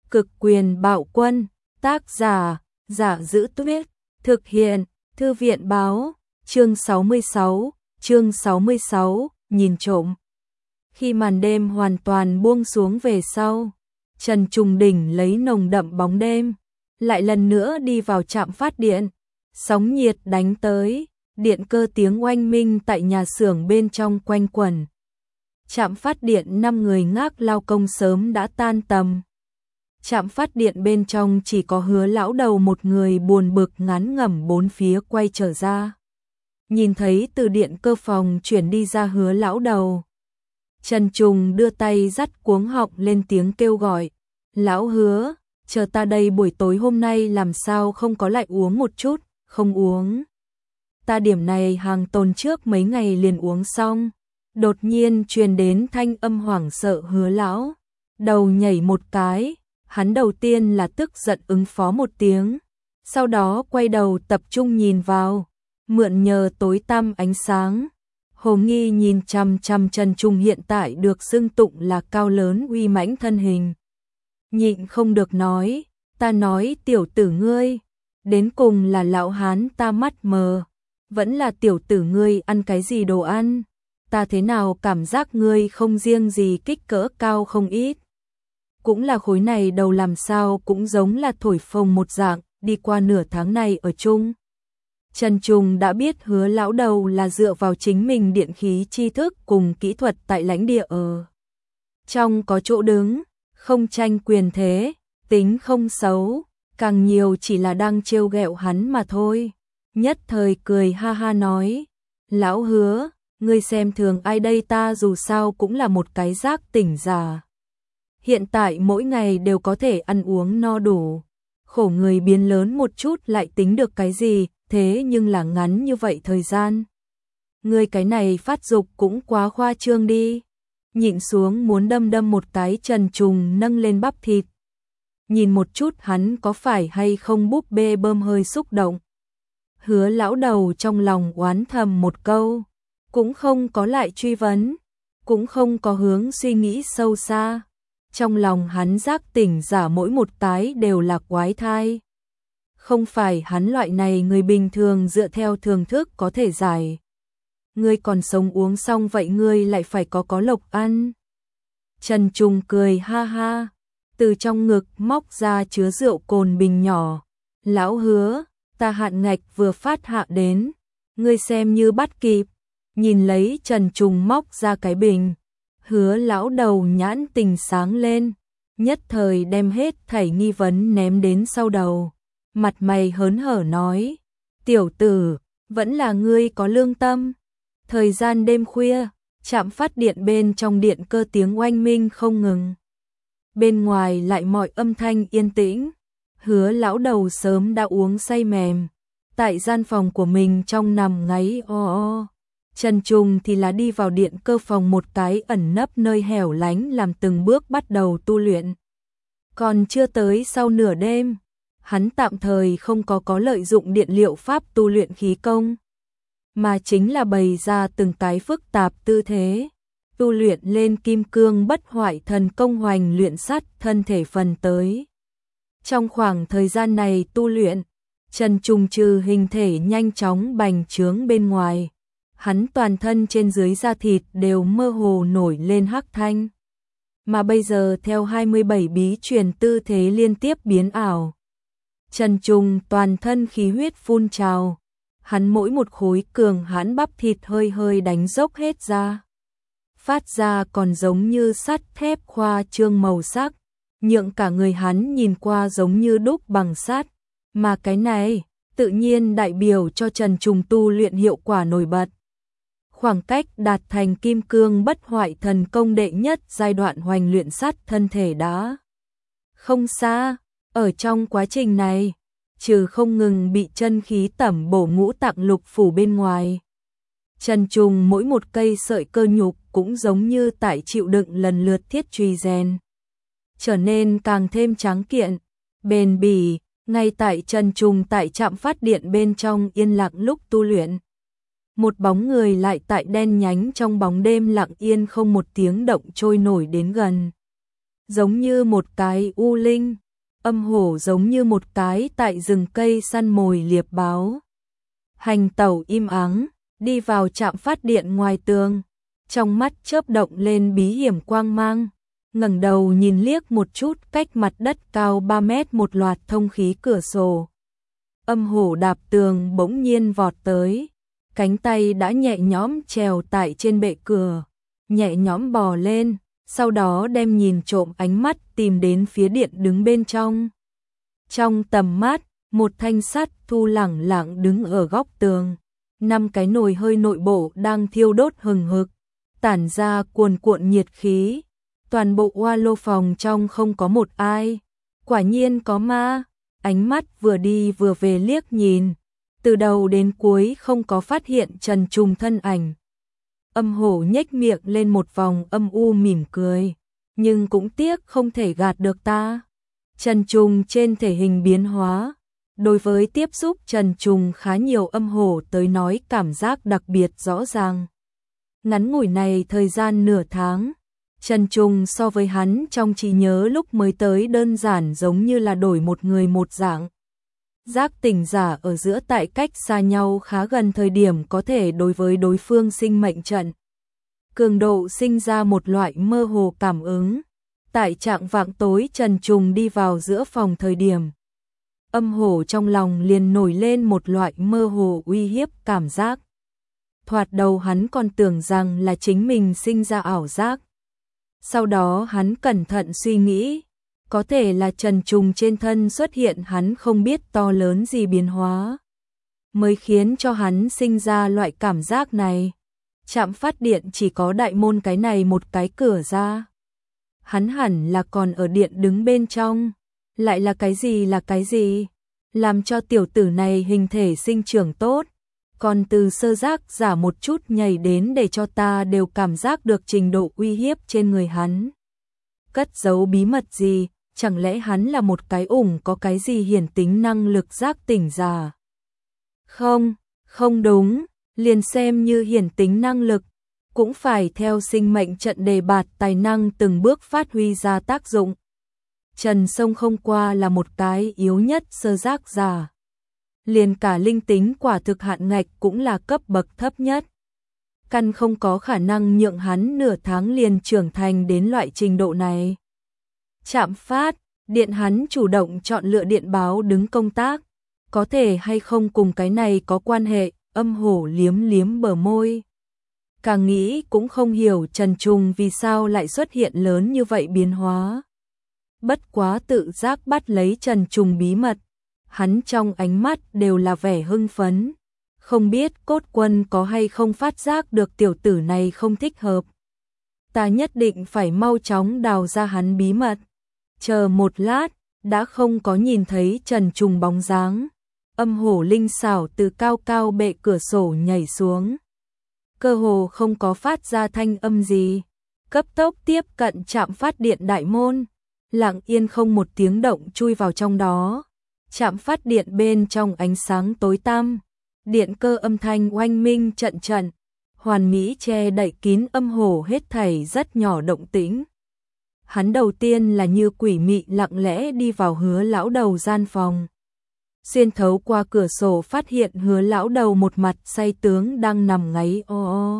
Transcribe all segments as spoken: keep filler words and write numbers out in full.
Cực quyền bạo quân, tác giả, Giả Giữ Tuyết, thực hiện, Thư viện báo, chương sáu mươi sáu, chương sáu mươi sáu, nhìn trộm. Khi màn đêm hoàn toàn buông xuống về sau, Trần Trùng Đỉnh lấy nồng đậm bóng đêm, lại lần nữa đi vào trạm phát điện, sóng nhiệt đánh tới, điện cơ tiếng oanh minh tại nhà xưởng bên trong quanh quẩn. Trạm phát điện năm người ngác lao công sớm đã tan tầm. Trạm phát điện bên trong chỉ có Hứa lão đầu một người buồn bực ngán ngẩm bốn phía quay trở ra. Nhìn thấy từ điện cơ phòng chuyển đi ra Hứa lão đầu, Trần Trùng đưa tay dắt cuống họng lên tiếng kêu gọi, lão Hứa, chờ ta đây, buổi tối hôm nay làm sao không có lại uống một chút, không uống. Ta điểm này hàng tồn trước mấy ngày liền uống xong. Đột nhiên truyền đến thanh âm hoảng sợ Hứa lão đầu nhảy một cái, hắn đầu tiên là tức giận ứng phó một tiếng, sau đó quay đầu tập trung nhìn vào, mượn nhờ tối tăm ánh sáng. Hồ nghi nhìn chằm chằm Trần Trùng hiện tại được xưng tụng là cao lớn uy mãnh thân hình. Nhịn không được nói, ta nói tiểu tử ngươi, đến cùng là lão hán ta mắt mờ, vẫn là tiểu tử ngươi ăn cái gì đồ ăn, ta thế nào cảm giác ngươi không riêng gì kích cỡ cao không ít. Cũng là khối này đầu làm sao cũng giống là thổi phồng một dạng, đi qua nửa tháng này ở chung. Trần Trùng đã biết Hứa lão đầu là dựa vào chính mình điện khí tri thức cùng kỹ thuật tại lãnh địa ở trong có chỗ đứng, không tranh quyền thế, tính không xấu, càng nhiều chỉ là đang trêu ghẹo hắn mà thôi. Nhất thời cười ha ha nói, lão Hứa, ngươi xem thường ai đây, ta dù sao cũng là một cái giác tỉnh giả. Hiện tại mỗi ngày đều có thể ăn uống no đủ, khổ người biến lớn một chút lại tính được cái gì, thế nhưng là ngắn như vậy thời gian. Ngươi cái này phát dục cũng quá khoa trương đi. Nhịn xuống muốn đâm đâm một cái, Trần Trùng nâng lên bắp thịt. Nhìn một chút hắn có phải hay không búp bê bơm hơi xúc động. Hứa lão đầu trong lòng oán thầm một câu, cũng không có lại truy vấn, cũng không có hướng suy nghĩ sâu xa. Trong lòng hắn giác tỉnh giả mỗi một cái đều là quái thai. Không phải hắn loại này người bình thường dựa theo thường thức có thể giải. Ngươi còn sống uống xong vậy ngươi lại phải có có lộc ăn. Trần Trùng cười ha ha, từ trong ngực móc ra chứa rượu cồn bình nhỏ. Lão Hứa, ta hạn ngạch vừa phát hạ đến, ngươi xem như bắt kịp. Nhìn lấy Trần Trùng móc ra cái bình, Hứa lão đầu nhãn tình sáng lên, nhất thời đem hết thảy nghi vấn ném đến sau đầu, mặt mày hớn hở nói, tiểu tử, vẫn là ngươi có lương tâm. Thời gian đêm khuya, trạm phát điện bên trong điện cơ tiếng oanh minh không ngừng. Bên ngoài lại mọi âm thanh yên tĩnh. Hứa lão đầu sớm đã uống say mềm, tại gian phòng của mình trong nằm ngáy o o. Trần Trùng thì là đi vào điện cơ phòng một cái ẩn nấp nơi hẻo lánh làm từng bước bắt đầu tu luyện. Còn chưa tới sau nửa đêm, hắn tạm thời không có có lợi dụng điện liệu pháp tu luyện khí công, mà chính là bày ra từng cái phức tạp tư thế, tu luyện lên kim cương bất hoại thần công hoành luyện sắt thân thể phần tới. Trong khoảng thời gian này tu luyện, Trần Trùng trừ hình thể nhanh chóng bành trướng bên ngoài, hắn toàn thân trên dưới da thịt đều mơ hồ nổi lên hắc thanh. Mà bây giờ theo hai mươi bảy bí truyền tư thế liên tiếp biến ảo, Trần Trùng toàn thân khí huyết phun trào, hắn mỗi một khối cường hãn bắp thịt hơi hơi đánh dốc hết ra. Phát ra còn giống như sắt thép khoa trương màu sắc, nhượng cả người hắn nhìn qua giống như đúc bằng sắt, mà cái này tự nhiên đại biểu cho Trần Trùng tu luyện hiệu quả nổi bật. Khoảng cách đạt thành kim cương bất hoại thần công đệ nhất giai đoạn hoành luyện sắt thân thể đã không xa. Ở trong quá trình này, trừ không ngừng bị chân khí tẩm bổ ngũ tạng lục phủ bên ngoài, Trần Trùng mỗi một cây sợi cơ nhục cũng giống như tại chịu đựng lần lượt thiết truy rèn, trở nên càng thêm tráng kiện, bền bỉ. Ngay tại Trần Trùng tại trạm phát điện bên trong yên lặng lúc tu luyện, một bóng người lại tại đen nhánh trong bóng đêm lặng yên không một tiếng động trôi nổi đến gần. giống như một cái u linh, âm hổ giống như một cái tại rừng cây săn mồi liệp báo. Hành tẩu im ắng, đi vào trạm phát điện ngoài tường, trong mắt chớp động lên bí hiểm quang mang, ngẩng đầu nhìn liếc một chút cách mặt đất cao ba mét một loạt thông khí cửa sổ. Âm hổ đạp tường bỗng nhiên vọt tới, cánh tay đã nhẹ nhõm trèo tại trên bệ cửa, nhẹ nhõm bò lên, sau đó đem nhìn trộm ánh mắt tìm đến phía điện đứng bên trong. Trong tầm mắt, một thanh sắt thu lẳng lặng đứng ở góc tường, năm cái nồi hơi nội bộ đang thiêu đốt hừng hực, tản ra cuồn cuộn nhiệt khí. Toàn bộ oa lô phòng trong không có một ai, quả nhiên có ma. Ánh mắt vừa đi vừa về liếc nhìn, từ đầu đến cuối không có phát hiện Trần Trùng thân ảnh. Âm hổ nhếch miệng lên một vòng âm u mỉm cười, nhưng cũng tiếc không thể gạt được ta. Trần Trùng trên thể hình biến hóa, đối với tiếp xúc Trần Trùng khá nhiều âm hổ tới nói cảm giác đặc biệt rõ ràng. Ngắn ngủi này thời gian nửa tháng, Trần Trùng so với hắn trong trí nhớ lúc mới tới đơn giản giống như là đổi một người một dạng. Giác tỉnh giả ở giữa tại cách xa nhau khá gần thời điểm có thể đối với đối phương sinh mệnh trận. Cường độ sinh ra một loại mơ hồ cảm ứng. Tại trạng vạng tối Trần Trùng đi vào giữa phòng thời điểm. Âm hổ trong lòng liền nổi lên một loại mơ hồ uy hiếp cảm giác. Thoạt đầu hắn còn tưởng rằng là chính mình sinh ra ảo giác. Sau đó hắn cẩn thận suy nghĩ, có thể là Trần Trùng trên thân xuất hiện hắn không biết to lớn gì biến hóa, mới khiến cho hắn sinh ra loại cảm giác này. Trạm phát điện chỉ có đại môn cái này một cái cửa ra. Hắn hẳn là còn ở điện đứng bên trong, lại là cái gì là cái gì, làm cho tiểu tử này hình thể sinh trưởng tốt. Còn từ sơ giác giả một chút nhảy đến để cho ta đều cảm giác được trình độ uy hiếp trên người hắn. Cất giấu bí mật gì, chẳng lẽ hắn là một cái ủng có cái gì hiển tính năng lực giác tỉnh giả? Không, không đúng, liền xem như hiển tính năng lực, cũng phải theo sinh mệnh trận đề bạt tài năng từng bước phát huy ra tác dụng. Trần Sông không qua là một cái yếu nhất sơ giác giả. Liền cả linh tính quả thực hạn ngạch cũng là cấp bậc thấp nhất. Căn không có khả năng nhượng hắn nửa tháng liền trưởng thành đến loại trình độ này. Trạm phát, điện hắn chủ động chọn lựa điện báo đứng công tác, có thể hay không cùng cái này có quan hệ, âm hổ liếm liếm bờ môi. Càng nghĩ cũng không hiểu Trần Trùng vì sao lại xuất hiện lớn như vậy biến hóa. Bất quá tự giác bắt lấy Trần Trùng bí mật. Hắn trong ánh mắt đều là vẻ hưng phấn, không biết Cốt Quân có hay không phát giác được tiểu tử này không thích hợp. Ta nhất định phải mau chóng đào ra hắn bí mật. Chờ một lát, đã không có nhìn thấy Trần Trùng bóng dáng. Âm hổ linh xảo từ cao cao bệ cửa sổ nhảy xuống. Cơ hồ không có phát ra thanh âm gì. Cấp tốc tiếp cận trạm phát điện đại môn. Lặng yên không một tiếng động chui vào trong đó. Trạm phát điện bên trong ánh sáng tối tăm, điện cơ âm thanh oanh minh trận trận, hoàn mỹ che đậy kín âm hổ hết thảy rất nhỏ động tĩnh. Hắn đầu tiên là như quỷ mị lặng lẽ đi vào Hứa lão đầu gian phòng. Xuyên thấu qua cửa sổ phát hiện Hứa lão đầu một mặt say tướng đang nằm ngáy o o.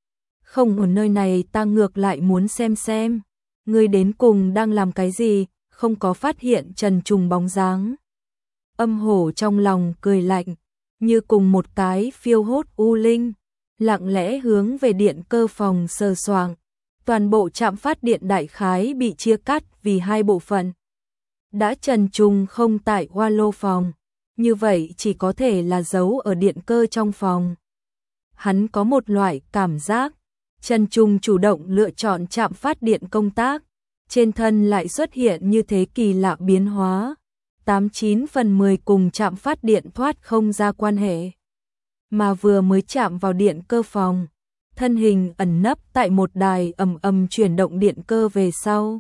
Không ở nơi này ta ngược lại muốn xem xem, ngươi đến cùng đang làm cái gì, không có phát hiện Trần Trùng bóng dáng. Âm hổ trong lòng cười lạnh, như cùng một cái phiêu hốt u linh, lặng lẽ hướng về điện cơ phòng sờ soạng. Toàn bộ trạm phát điện đại khái bị chia cắt vì hai bộ phận. Đã Trần Trùng không tại hoa lô phòng, như vậy chỉ có thể là giấu ở điện cơ trong phòng. Hắn có một loại cảm giác, Trần Trùng chủ động lựa chọn trạm phát điện công tác, trên thân lại xuất hiện như thế kỳ lạ biến hóa. tám chín phần mười cùng trạm phát điện thoát không ra quan hệ. Mà vừa mới chạm vào điện cơ phòng, thân hình ẩn nấp tại một đài ầm ầm chuyển động điện cơ về sau.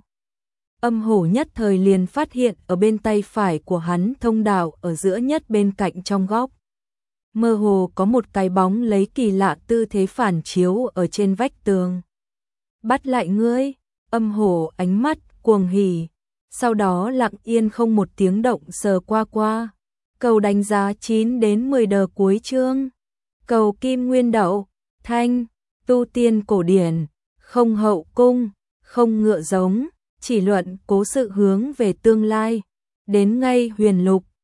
Âm hổ nhất thời liền phát hiện ở bên tay phải của hắn thông đạo ở giữa nhất bên cạnh trong góc. Mơ hồ có một cái bóng lấy kỳ lạ tư thế phản chiếu ở trên vách tường. Bắt lại ngươi, âm hổ ánh mắt cuồng hỉ, sau đó lặng yên không một tiếng động sờ qua qua. Cầu đánh giá chín đến mười đờ cuối chương. Cầu kim nguyên đậu, thanh, tu tiên cổ điển, không hậu cung, không ngựa giống, chỉ luận cố sự hướng về tương lai. Đến ngay huyền lục,